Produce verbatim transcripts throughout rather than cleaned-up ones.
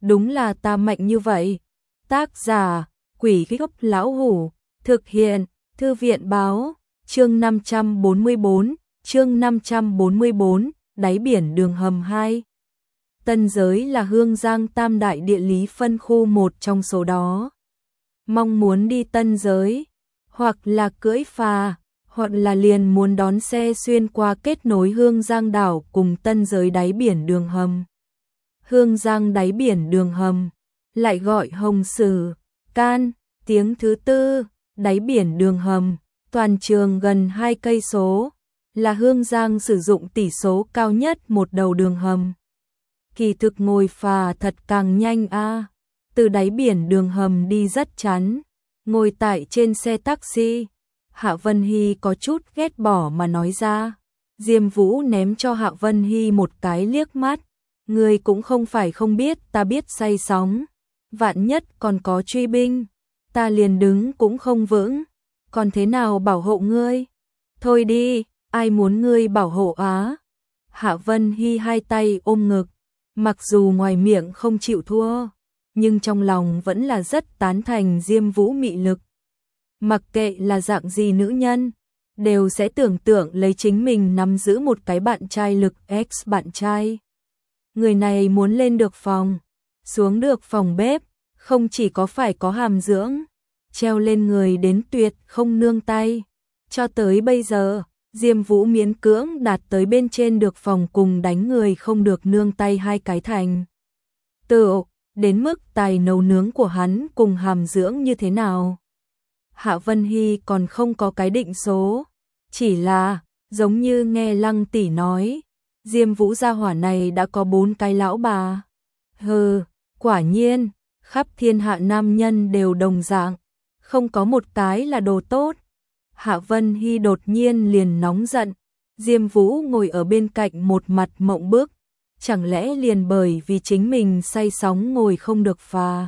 đúng là ta mạnh như vậy. Tác giả, Quỷ Gốc Lão Hủ, thực hiện, Thư viện báo, chương năm trăm bốn mươi bốn, chương năm trăm bốn mươi bốn, đáy biển đường hầm hai. Tân Giới là Hương Giang tam đại địa lý phân khu một trong số đó. Mong muốn đi Tân Giới, hoặc là cưỡi phà, hoặc là liền muốn đón xe xuyên qua kết nối Hương Giang đảo cùng Tân Giới đáy biển đường hầm. Hương Giang đáy biển đường hầm, lại gọi Hồng Sử, Can, tiếng thứ tư, đáy biển đường hầm, toàn trường gần hai cây số, là Hương Giang sử dụng tỷ số cao nhất một đầu đường hầm. Kỳ thực ngồi phà thật càng nhanh a. Từ đáy biển đường hầm đi rất chán. Ngồi tại trên xe taxi, Hạ Vân Hy có chút ghét bỏ mà nói ra. Diêm Vũ ném cho Hạ Vân Hy một cái liếc mắt. Ngươi cũng không phải không biết ta biết say sóng. Vạn nhất còn có truy binh, ta liền đứng cũng không vững. Còn thế nào bảo hộ ngươi? Thôi đi, ai muốn ngươi bảo hộ á? Hạ Vân Hy hai tay ôm ngực. Mặc dù ngoài miệng không chịu thua, nhưng trong lòng vẫn là rất tán thành Diêm Vũ mị lực. Mặc kệ là dạng gì nữ nhân, đều sẽ tưởng tượng lấy chính mình nắm giữ một cái bạn trai lực ex bạn trai. Người này muốn lên được phòng, xuống được phòng bếp, không chỉ có phải có hàm dưỡng, treo lên người đến tuyệt không nương tay. Cho tới bây giờ, Diêm Vũ miễn cưỡng đạt tới bên trên được phòng cùng đánh người không được nương tay hai cái thành. Tự, đến mức tài nấu nướng của hắn cùng hàm dưỡng như thế nào. Hạ Vân Hy còn không có cái định số, chỉ là, giống như nghe Lăng tỷ nói, Diêm Vũ gia hỏa này đã có bốn cái lão bà. Hừ, quả nhiên, khắp thiên hạ nam nhân đều đồng dạng, không có một cái là đồ tốt. Hạ Vân Hy đột nhiên liền nóng giận, Diêm Vũ ngồi ở bên cạnh một mặt mộng bức, chẳng lẽ liền bởi vì chính mình say sóng ngồi không được phà.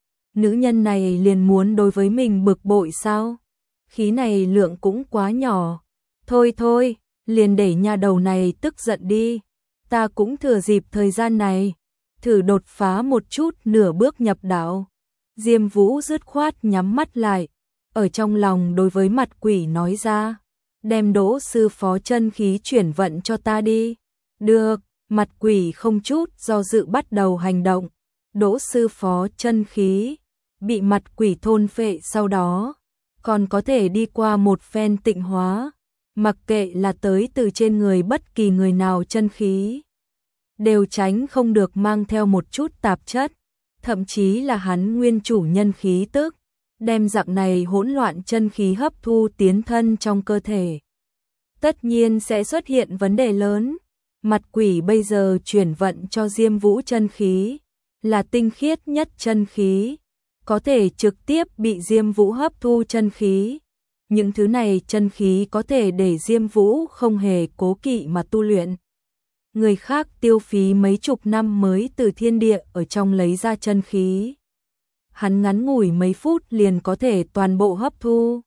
Nữ nhân này liền muốn đối với mình bực bội sao? Khí này lượng cũng quá nhỏ. Thôi thôi, liền để nhà đầu này tức giận đi. Ta cũng thừa dịp thời gian này, thử đột phá một chút nửa bước nhập đạo. Diêm Vũ dứt khoát nhắm mắt lại, ở trong lòng đối với mặt quỷ nói ra, đem Đỗ sư phó chân khí chuyển vận cho ta đi. Được, mặt quỷ không chút do dự bắt đầu hành động. Đỗ sư phó chân khí bị mặt quỷ thôn phệ, sau đó còn có thể đi qua một phen tịnh hóa, mặc kệ là tới từ trên người bất kỳ người nào chân khí, đều tránh không được mang theo một chút tạp chất, thậm chí là hắn nguyên chủ nhân khí tức, đem dạng này hỗn loạn chân khí hấp thu tiến thân trong cơ thể. Tất nhiên sẽ xuất hiện vấn đề lớn. Mặt quỷ bây giờ chuyển vận cho Diêm Vũ chân khí, là tinh khiết nhất chân khí, có thể trực tiếp bị Diêm Vũ hấp thu chân khí. Những thứ này chân khí có thể để Diêm Vũ không hề cố kỵ mà tu luyện. Người khác tiêu phí mấy chục năm mới từ thiên địa ở trong lấy ra chân khí. Hắn ngắn ngủi mấy phút liền có thể toàn bộ hấp thu.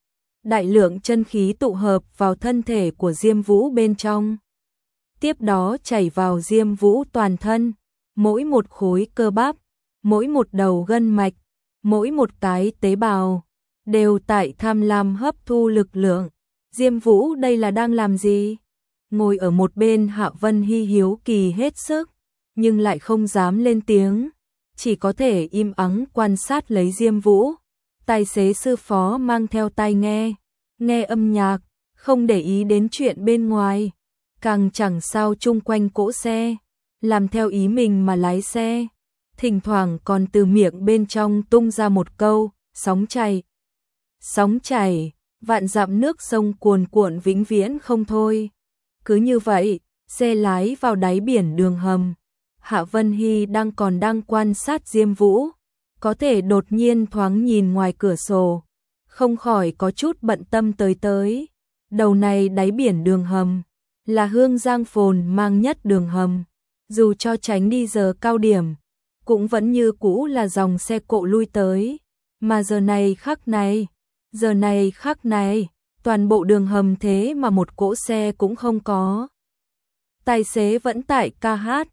Đại lượng chân khí tụ hợp vào thân thể của Diêm Vũ bên trong. Tiếp đó chảy vào Diêm Vũ toàn thân, mỗi một khối cơ bắp, mỗi một đầu gân mạch, mỗi một cái tế bào, đều tại tham lam hấp thu lực lượng. Diêm Vũ đây là đang làm gì? Ngồi ở một bên Hạ Vân Hy hiếu kỳ hết sức, nhưng lại không dám lên tiếng, chỉ có thể im ắng quan sát lấy Diêm Vũ. Tài xế sư phó mang theo tai nghe, nghe âm nhạc, không để ý đến chuyện bên ngoài, càng chẳng sao chung quanh cỗ xe, làm theo ý mình mà lái xe. Thỉnh thoảng còn từ miệng bên trong tung ra một câu, sóng chảy. Sóng chảy, vạn dặm nước sông cuồn cuộn vĩnh viễn không thôi. Cứ như vậy, xe lái vào đáy biển đường hầm. Hạ Vân Hy đang còn đang quan sát Diêm Vũ, có thể đột nhiên thoáng nhìn ngoài cửa sổ, không khỏi có chút bận tâm tới tới. Đầu này đáy biển đường hầm, là Hương Giang phồn mang nhất đường hầm, dù cho tránh đi giờ cao điểm, cũng vẫn như cũ là dòng xe cộ lui tới. Mà giờ này khắc này, giờ này khắc này, toàn bộ đường hầm thế mà một cỗ xe cũng không có. Tài xế vẫn tại ca hát,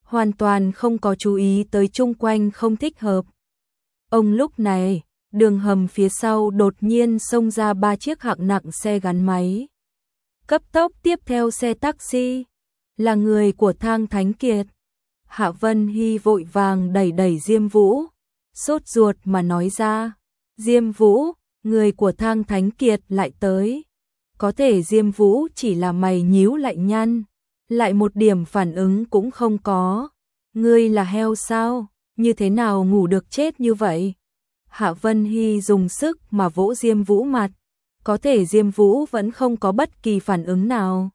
hoàn toàn không có chú ý tới chung quanh không thích hợp. Ông lúc này, đường hầm phía sau đột nhiên xông ra ba chiếc hạng nặng xe gắn máy. Cấp tốc tiếp theo xe taxi, là người của Thang Thánh Kiệt. Hạ Vân Hy vội vàng đẩy đẩy Diêm Vũ, sốt ruột mà nói ra, Diêm Vũ, người của Thang Thánh Kiệt lại tới. Có thể Diêm Vũ chỉ là mày nhíu lại nhăn, lại một điểm phản ứng cũng không có. Ngươi là heo sao, như thế nào ngủ được chết như vậy? Hạ Vân Hy dùng sức mà vỗ Diêm Vũ mặt, có thể Diêm Vũ vẫn không có bất kỳ phản ứng nào.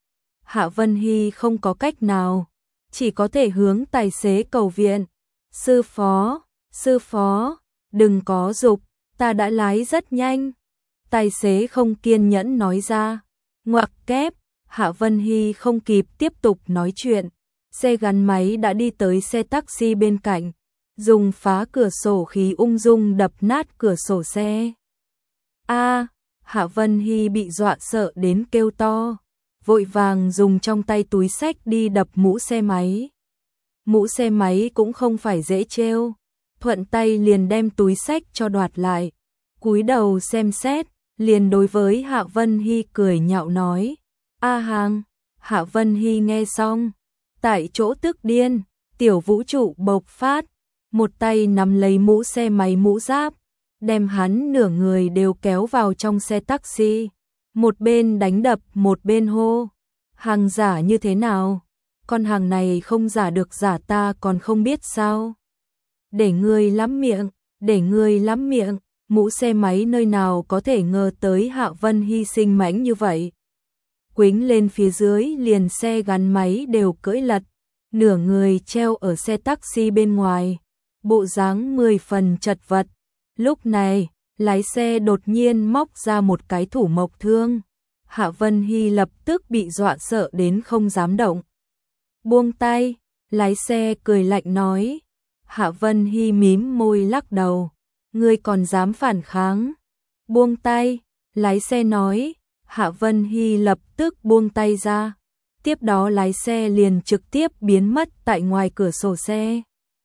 Hạ Vân Hy không có cách nào, chỉ có thể hướng tài xế cầu viện. Sư phó, sư phó, đừng có giục, ta đã lái rất nhanh. Tài xế không kiên nhẫn nói ra. Ngoặc kép, Hạ Vân Hy không kịp tiếp tục nói chuyện. Xe gắn máy đã đi tới xe taxi bên cạnh, dùng phá cửa sổ khí ung dung đập nát cửa sổ xe. A, Hạ Vân Hy bị dọa sợ đến kêu to, vội vàng dùng trong tay túi xách đi đập mũ xe máy. Mũ xe máy cũng không phải dễ trêu, thuận tay liền đem túi xách cho đoạt lại, cúi đầu xem xét, liền đối với Hạ Vân Hy cười nhạo nói, A Hàng. Hạ Vân Hy nghe xong, tại chỗ tức điên, tiểu vũ trụ bộc phát, một tay nắm lấy mũ xe máy mũ giáp, đem hắn nửa người đều kéo vào trong xe taxi, một bên đánh đập một bên hô, hàng giả như thế nào? Con hàng này không giả được giả ta còn không biết sao? Để ngươi lắm miệng, để ngươi lắm miệng, mũ xe máy nơi nào có thể ngờ tới Hạ Vân Hy sinh mãnh như vậy. Quính lên phía dưới liền xe gắn máy đều cưỡi lật, nửa người treo ở xe taxi bên ngoài, bộ dáng mười phần chật vật. Lúc này, lái xe đột nhiên móc ra một cái thủ mộc thương. Hạ Vân Hy lập tức bị dọa sợ đến không dám động. Buông tay, lái xe cười lạnh nói. Hạ Vân Hy mím môi lắc đầu. Ngươi còn dám phản kháng? Buông tay, lái xe nói. Hạ Vân Hy lập tức buông tay ra. Tiếp đó lái xe liền trực tiếp biến mất tại ngoài cửa sổ xe.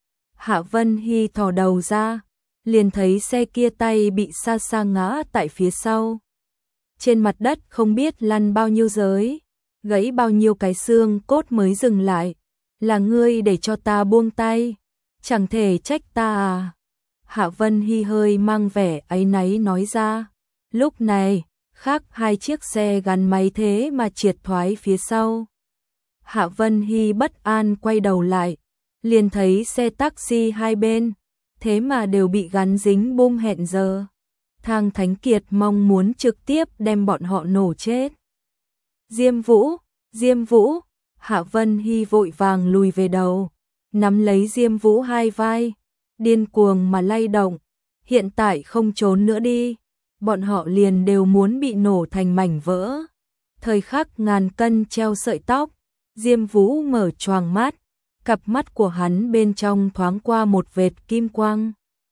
Hạ Vân Hy thò đầu ra, liền thấy xe kia tay bị xa xa ngã tại phía sau. Trên mặt đất không biết lăn bao nhiêu giới, gãy bao nhiêu cái xương cốt mới dừng lại. Là ngươi để cho ta buông tay, chẳng thể trách ta à? Hạ Vân Hy hơi mang vẻ áy náy nói ra. Lúc này, khác hai chiếc xe gắn máy thế mà triệt thoái phía sau. Hạ Vân Hy bất an quay đầu lại, liền thấy xe taxi hai bên, thế mà đều bị gắn dính bom hẹn giờ. Thang Thánh Kiệt mong muốn trực tiếp đem bọn họ nổ chết. Diêm Vũ, Diêm Vũ, Hạ Vân Hy vội vàng lùi về đầu, nắm lấy Diêm Vũ hai vai, điên cuồng mà lay động. Hiện tại không trốn nữa đi, bọn họ liền đều muốn bị nổ thành mảnh vỡ. Thời khắc ngàn cân treo sợi tóc, Diêm Vũ mở choàng mắt, cặp mắt của hắn bên trong thoáng qua một vệt kim quang.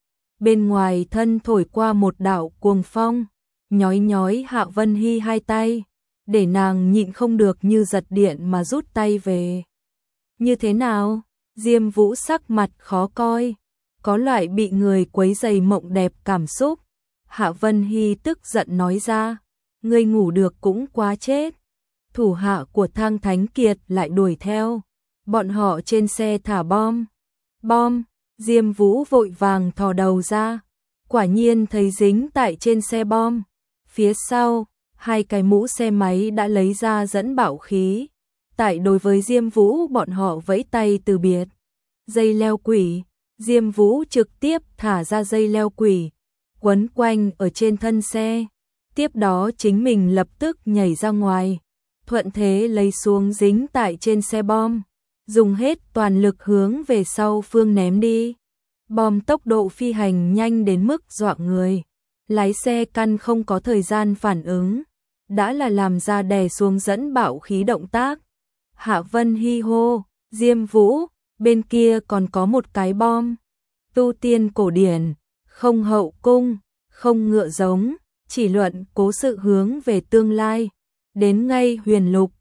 Bên ngoài thân thổi qua một đạo cuồng phong, nhói nhói Hạ Vân Hy hai tay, để nàng nhịn không được như giật điện mà rút tay về. Như thế nào? Diêm Vũ sắc mặt khó coi, có loại bị người quấy rầy mộng đẹp cảm xúc. Hạ Vân Hy tức giận nói ra, ngươi ngủ được cũng quá chết. Thủ hạ của Thang Thánh Kiệt lại đuổi theo, bọn họ trên xe thả bom. Bom, Diêm Vũ vội vàng thò đầu ra, quả nhiên thấy dính tại trên xe bom. Phía sau, hai cái mũ xe máy đã lấy ra dẫn bạo khí. Tại đối với Diêm Vũ bọn họ vẫy tay từ biệt. Dây leo quỷ, Diêm Vũ trực tiếp thả ra dây leo quỷ, quấn quanh ở trên thân xe. Tiếp đó chính mình lập tức nhảy ra ngoài, thuận thế lấy xuống dính tại trên xe bom, dùng hết toàn lực hướng về sau phương ném đi. Bom tốc độ phi hành nhanh đến mức dọa người, lái xe căn không có thời gian phản ứng, đã là làm ra đè xuống dẫn bạo khí động tác. Hạ Vân Hy hô, Diêm Vũ, bên kia còn có một cái bom. Tu tiên cổ điển, không hậu cung, không ngựa giống, chỉ luận cố sự hướng về tương lai, đến ngay huyền lục.